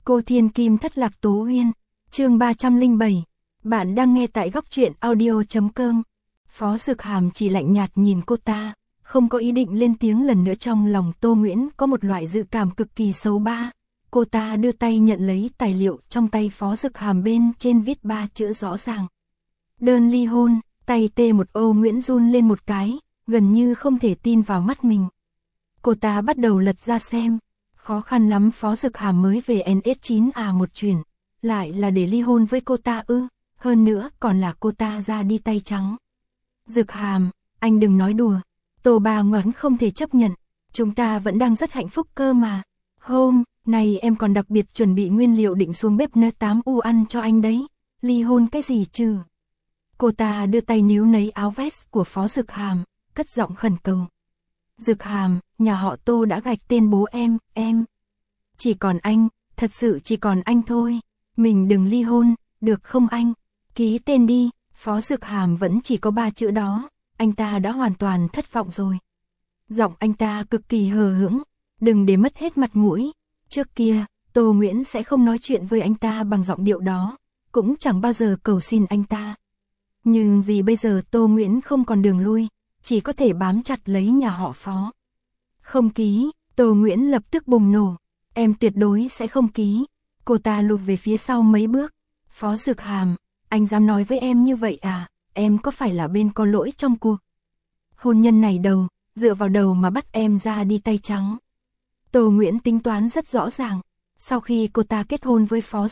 Cô Thiên Kim thất lạc Tố Uyên, chương 307. Bạn đang nghe tại góc truyện audio.com. Phó Dực Hàm chỉ lạnh nhạt nhìn cô ta, không có ý định lên tiếng lần nữa. Trong lòng Tô Nguyễn có một loại dự cảm cực kỳ xấu ba. Cô ta đưa tay nhận lấy tài liệu trong tay Phó Dực Hàm, bên trên viết 3 chữ rõ ràng: đơn ly hôn. Tay tê một ô Nguyễn run lên một cái, gần như không thể tin vào mắt mình. Cô ta bắt đầu lật ra xem. Khó khăn lắm Phó Dực Hàm mới về NS9A một chuyển, lại là để ly hôn với cô ta ư? Hơn nữa còn là cô ta ra đi tay trắng. Dực Hàm, anh đừng nói đùa. Tô Bà Ngoãn không thể chấp nhận. Chúng ta vẫn đang rất hạnh phúc cơ mà. Hôm nay em còn đặc biệt chuẩn bị nguyên liệu định xuống bếp nấu 8U ăn cho anh đấy. Ly hôn cái gì chứ? Cô ta đưa tay níu lấy áo vest của Phó Dực Hàm, cất giọng khẩn cầu. Dực Hàm, nhà họ Tô đã gạch tên bố em. Chỉ còn anh, thật sự chỉ còn anh thôi. Mình đừng ly hôn, được không anh? Ký tên đi. Phó Dực Hàm vẫn chỉ có 3 chữ đó, anh ta đã hoàn toàn thất vọng rồi. Giọng anh ta cực kỳ hờ hững, đừng để mất hết mặt mũi. Trước kia, Tô Nguyễn sẽ không nói chuyện với anh ta bằng giọng điệu đó, cũng chẳng bao giờ cầu xin anh ta. Nhưng vì bây giờ Tô Nguyễn không còn đường lui, chỉ có thể bám chặt lấy nhà họ Phó. Không ký. Tô Nguyễn lập tức bùng nổ. Em tuyệt đối sẽ không ký. Cô ta lùi về phía sau mấy bước. Phó Dực Hàm, anh dám nói với em như vậy à? Em có phải là bên có lỗi trong cuộc hôn nhân này đâu, dựa vào đầu mà bắt em ra đi tay trắng. Tô Nguyễn tính toán rất rõ ràng. Sau khi cô ta kết hôn với Phó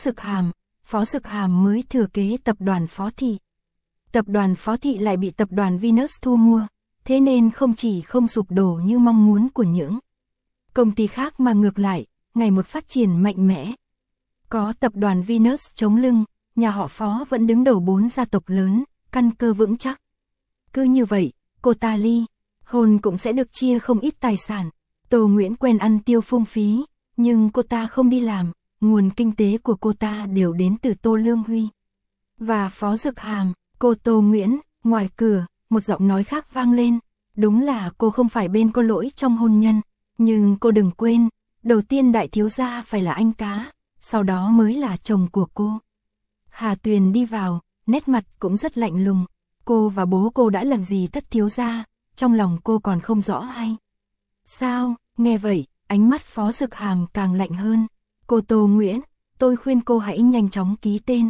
Dực Hàm mới thừa kế tập đoàn Phó Thị. Tập đoàn Phó Thị lại bị tập đoàn Venus thu mua, thế nên không chỉ không sụp đổ như mong muốn của những công ty khác mà ngược lại, ngày một phát triển mạnh mẽ. Có tập đoàn Venus chống lưng, nhà họ Phó vẫn đứng đầu 4 gia tộc lớn, căn cơ vững chắc. Cứ như vậy, cô ta ly hôn cũng sẽ được chia không ít tài sản. Tô Nguyễn quen ăn tiêu phung phí, nhưng cô ta không đi làm, nguồn kinh tế của cô ta đều đến từ Tô Lương Huy và Phó Dực Hàm. Cô Tô Nguyễn, ngoài cửa, một giọng nói khác vang lên. Đúng là cô không phải bên có lỗi trong hôn nhân, nhưng cô đừng quên, đầu tiên đại thiếu gia phải là anh cá, sau đó mới là chồng của cô. Hà Tuyền đi vào, nét mặt cũng rất lạnh lùng. Cô và bố cô đã làm gì thất thiếu gia, trong lòng cô còn không rõ hay sao? Nghe vậy, ánh mắt Phó Dực Hàm càng lạnh hơn. Cô Tô Nguyễn, tôi khuyên cô hãy nhanh chóng ký tên.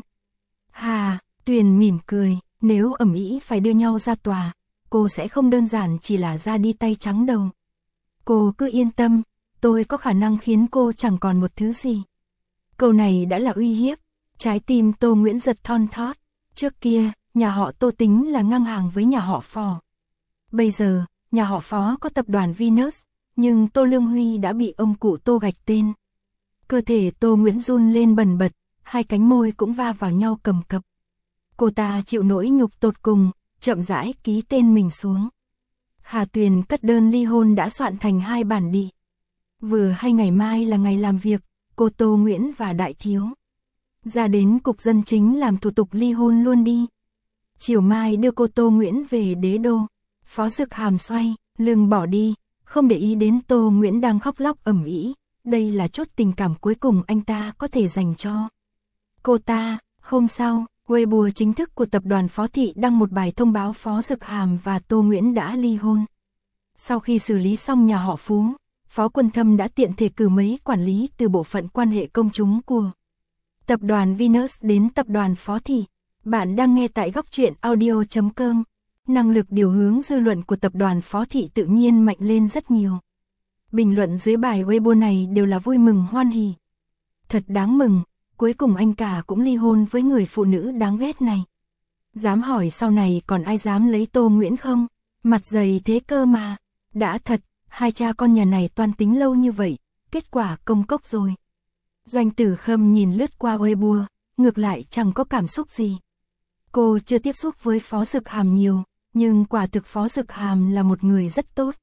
Hà Tuyền mỉm cười, nếu ầm ĩ phải đưa nhau ra tòa, cô sẽ không đơn giản chỉ là ra đi tay trắng đâu. Cô cứ yên tâm, tôi có khả năng khiến cô chẳng còn một thứ gì. Câu này đã là uy hiếp. Trái tim Tô Nguyễn giật thon thót. Trước kia, nhà họ Tô tính là ngang hàng với nhà họ Phó. Bây giờ, nhà họ Phó có tập đoàn Venus, nhưng Tô Lương Huy đã bị ông cụ Tô gạch tên. Cơ thể Tô Nguyễn run lên bần bật, hai cánh môi cũng va vào nhau cầm cập. Cô ta chịu nỗi nhục tột cùng, chậm rãi ký tên mình xuống. Hà Tuyền cất đơn ly hôn đã soạn thành 2 bản đi. Vừa hay ngày mai là ngày làm việc, cô Tô Nguyễn và đại thiếu ra đến cục dân chính làm thủ tục ly hôn luôn đi. Chiều mai đưa cô Tô Nguyễn về đế đô. Phó Dực Hàm xoay lưng bỏ đi, không để ý đến Tô Nguyễn đang khóc lóc ầm ĩ. Đây là chốt tình cảm cuối cùng anh ta có thể dành cho cô ta. Hôm sau, Weibo chính thức của tập đoàn Phó Thị đăng một bài thông báo Phó Dực Hàm và Tô Nguyễn đã ly hôn. Sau khi xử lý xong nhà họ Phú, Phó Quân Thâm đã tiện thể cử mấy quản lý từ bộ phận quan hệ công chúng của tập đoàn Venus đến tập đoàn Phó Thị. Bạn đang nghe tại góc truyện audio.com. Năng lực điều hướng dư luận của tập đoàn Phó Thị tự nhiên mạnh lên rất nhiều. Bình luận dưới bài Weibo này đều là vui mừng hoan hỉ. Thật đáng mừng, cuối cùng anh cả cũng ly hôn với người phụ nữ đáng ghét này. Dám hỏi sau này còn ai dám lấy Tô Nguyễn không? Mặt dày thế cơ mà. Đã thật, hai cha con nhà này toan tính lâu như vậy, kết quả công cốc rồi. Doanh Tử Khâm nhìn lướt qua Weibo, ngược lại chẳng có cảm xúc gì. Cô chưa tiếp xúc với Phó Dực Hàm nhiều, nhưng quả thực Phó Dực Hàm là một người rất tốt.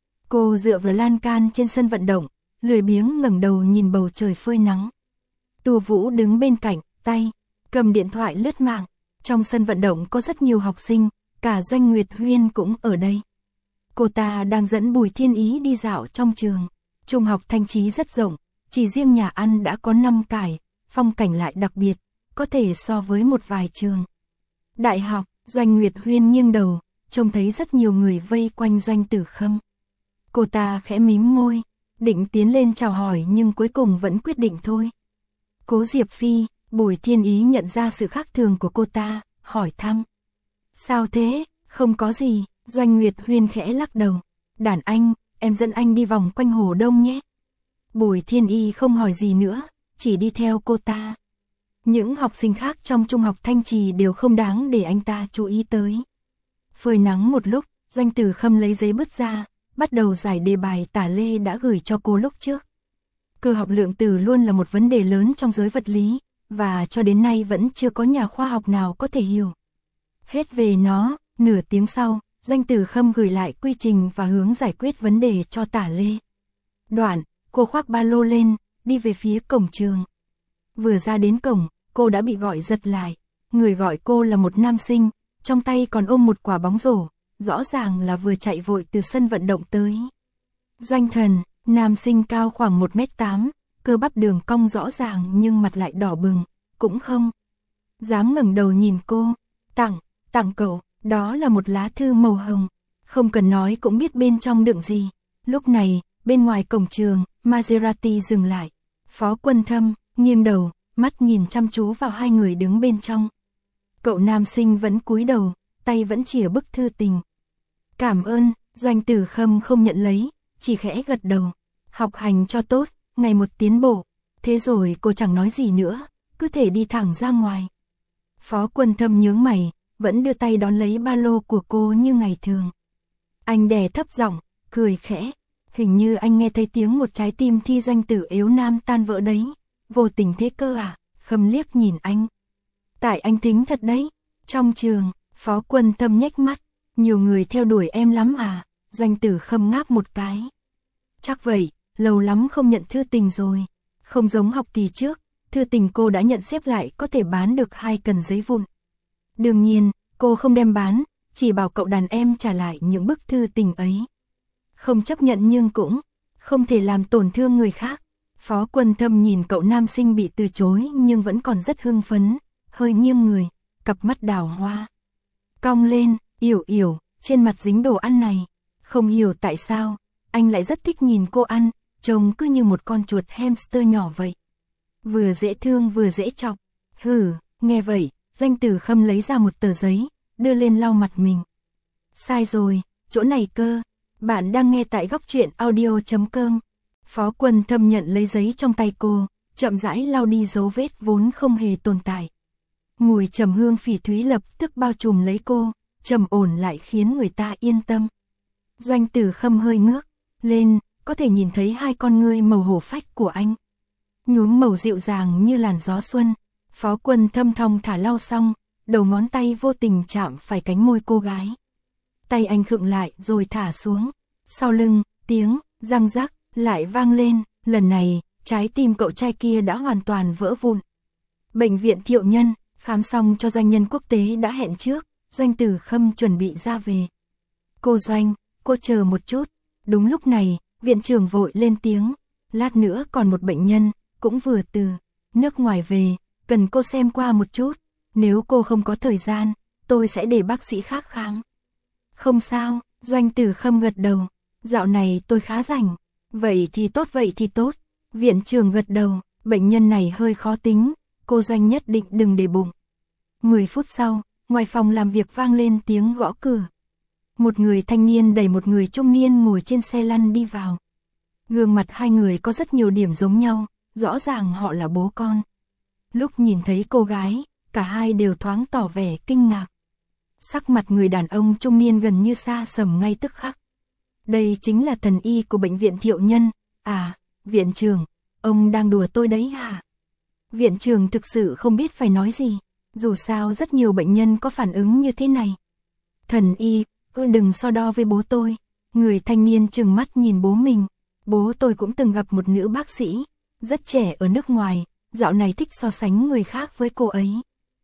Cô dựa vào lan can trên sân vận động, lười biếng ngẩng đầu nhìn bầu trời phơi nắng. Tu Vũ đứng bên cạnh, tay cầm điện thoại lướt mạng. Trong sân vận động có rất nhiều học sinh, cả Doanh Nguyệt Huyên cũng ở đây. Cô ta đang dẫn Bùi Thiên Ý đi dạo trong trường. Trung học Thanh Chí rất rộng, Chỉ riêng nhà ăn đã có 5 cải, phong cảnh lại đặc biệt, có thể so với một vài trường đại học. Doanh Nguyệt Huyên nghiêng đầu, trông thấy rất nhiều người vây quanh Doanh Tử Khâm. Cô ta khẽ mím môi, định tiến lên chào hỏi nhưng cuối cùng vẫn quyết định thôi. Cố Diệp Phi, Bùi Thiên Ý nhận ra sự khác thường của cô ta, hỏi thăm. Sao thế, không có gì, Doanh Nguyệt Huyên khẽ lắc đầu. Đàn anh, em dẫn anh đi vòng quanh Hồ Đông nhé. Bùi Thiên Y không hỏi gì nữa, chỉ đi theo cô ta. Những học sinh khác trong trung học Thanh Trì đều không đáng để anh ta chú ý tới. Phơi nắng một lúc, Doanh Tử Khâm lấy giấy bút ra, bắt đầu giải đề bài Tả Lê đã gửi cho cô lúc trước. Cơ học lượng tử luôn là một vấn đề lớn trong giới vật lý, và cho đến nay vẫn chưa có nhà khoa học nào có thể hiểu hết về nó. Nửa tiếng sau, Doanh Tử Khâm gửi lại quy trình và hướng giải quyết vấn đề cho Tả Lê. Đoạn, cô khoác ba lô lên, đi về phía cổng trường. Vừa ra đến cổng, cô đã bị gọi giật lại. Người gọi cô là một nam sinh, trong tay còn ôm một quả bóng rổ, rõ ràng là vừa chạy vội từ sân vận động tới. Doanh Thần, nam sinh cao khoảng 1m8, cơ bắp đường cong rõ ràng nhưng mặt lại đỏ bừng, cũng không dám ngẩng đầu nhìn cô. Tặng cậu, đó là một lá thư màu hồng, không cần nói cũng biết bên trong đựng gì. Lúc này, bên ngoài cổng trường, Maserati dừng lại. Phó Quân Thâm nghiêng đầu, mắt nhìn chăm chú vào hai người đứng bên trong. Cậu nam sinh vẫn cúi đầu, tay vẫn chìa bức thư tình. Cảm ơn, Doanh Tử Khâm không nhận lấy, chỉ khẽ gật đầu. Học hành cho tốt, ngày một tiến bộ. Thế rồi cô chẳng nói gì nữa, cứ thể đi thẳng ra ngoài. Phó Quân Thâm nhướng mày, vẫn đưa tay đón lấy ba lô của cô như ngày thường. Anh đè thấp giọng, cười khẽ. Hình như anh nghe thấy tiếng một trái tim thi doanh tử yếu nam tan vỡ đấy. Vô tình thế cơ à? Khâm liếc nhìn anh. Tại anh thính thật đấy. Trong trường, Phó Quân Thâm nhếch mắt. Nhiều người theo đuổi em lắm à? Doanh Tử Khâm ngáp một cái. Chắc vậy, lâu lắm không nhận thư tình rồi. Không giống học kỳ trước, thư tình cô đã nhận xếp lại có thể bán được 2 cần giấy vụn. Đương nhiên, cô không đem bán, chỉ bảo cậu đàn em trả lại những bức thư tình ấy. Không chấp nhận nhưng cũng không thể làm tổn thương người khác. Phó Quân Thâm nhìn cậu nam sinh bị từ chối nhưng vẫn còn rất hưng phấn, hơi nghiêng người, cặp mắt đào hoa cong lên, yểu, trên mặt dính đồ ăn này. Không hiểu tại sao, anh lại rất thích nhìn cô ăn, trông cứ như một con chuột hamster nhỏ vậy. Vừa dễ thương vừa dễ chọc. Hừ, nghe vậy, Doanh Tử Khâm lấy ra một tờ giấy, đưa lên lau mặt mình. Sai rồi, chỗ này cơ. Bạn đang nghe tại góc truyện audio.com. Phó Quân Thâm nhận lấy giấy trong tay cô, chậm rãi lau đi dấu vết vốn không hề tồn tại. Mùi trầm hương phỉ thúy lập tức bao trùm lấy cô, trầm ổn lại khiến người ta yên tâm. Doanh Tử Khâm hơi ngước lên, có thể nhìn thấy hai con ngươi màu hổ phách của anh. Nhuốm màu dịu dàng như làn gió xuân. Phó Quân Thâm thong thả lau xong, đầu ngón tay vô tình chạm phải cánh môi cô gái. Tay anh khựng lại rồi thả xuống. Sau lưng, tiếng răng rắc lại vang lên. Lần này, trái tim cậu trai kia đã hoàn toàn vỡ vụn. Bệnh viện Thiệu Nhân, khám xong cho doanh nhân quốc tế đã hẹn trước. Doanh Tử Khâm chuẩn bị ra về. Cô Doanh, cô chờ một chút. Đúng lúc này, viện trưởng vội lên tiếng. Lát nữa còn một bệnh nhân, cũng vừa từ nước ngoài về, cần cô xem qua một chút. Nếu cô không có thời gian, tôi sẽ để bác sĩ khác khám. Không sao, Doanh Tử Khâm gật đầu. Dạo này tôi khá rảnh. Vậy thì tốt. Viện trưởng gật đầu, bệnh nhân này hơi khó tính, cô Doanh nhất định đừng để bụng. 10 phút sau, ngoài phòng làm việc vang lên tiếng gõ cửa. Một người thanh niên đẩy một người trung niên ngồi trên xe lăn đi vào. Gương mặt hai người có rất nhiều điểm giống nhau, rõ ràng họ là bố con. Lúc nhìn thấy cô gái, cả hai đều thoáng tỏ vẻ kinh ngạc. Sắc mặt người đàn ông trung niên gần như sa sầm ngay tức khắc. Đây chính là thần y của bệnh viện Thiệu Nhân. À, viện trưởng, ông đang đùa tôi đấy hả? Viện trưởng thực sự không biết phải nói gì. Dù sao rất nhiều bệnh nhân có phản ứng như thế này. Thần y, đừng so đo với bố tôi. Người thanh niên trừng mắt nhìn bố mình. Bố tôi cũng từng gặp một nữ bác sĩ, rất trẻ ở nước ngoài, dạo này thích so sánh người khác với cô ấy.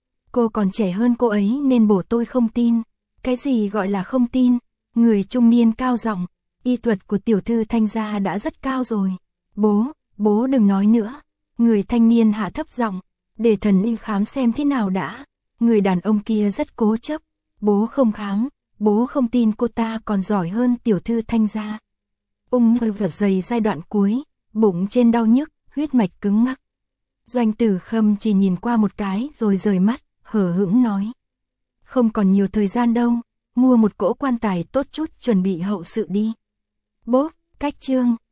Cô còn trẻ hơn cô ấy nên bố tôi không tin. Cái gì gọi là không tin? Người trung niên cao giọng, y thuật của tiểu thư Thanh gia đã rất cao rồi. Bố, Bố đừng nói nữa. Người thanh niên hạ thấp giọng, để thần y khám xem thế nào đã. Người đàn ông kia rất cố chấp. Bố không khám, bố không tin cô ta còn giỏi hơn tiểu thư Thanh gia. Ung thư vật dày giai đoạn cuối, bụng trên đau nhức, huyết mạch cứng ngắc. Doanh Tử Khâm chỉ nhìn qua một cái rồi rời mắt, hờ hững nói. Không còn nhiều thời gian đâu, mua một cỗ quan tài tốt chút chuẩn bị hậu sự đi. Bốp, cách chương.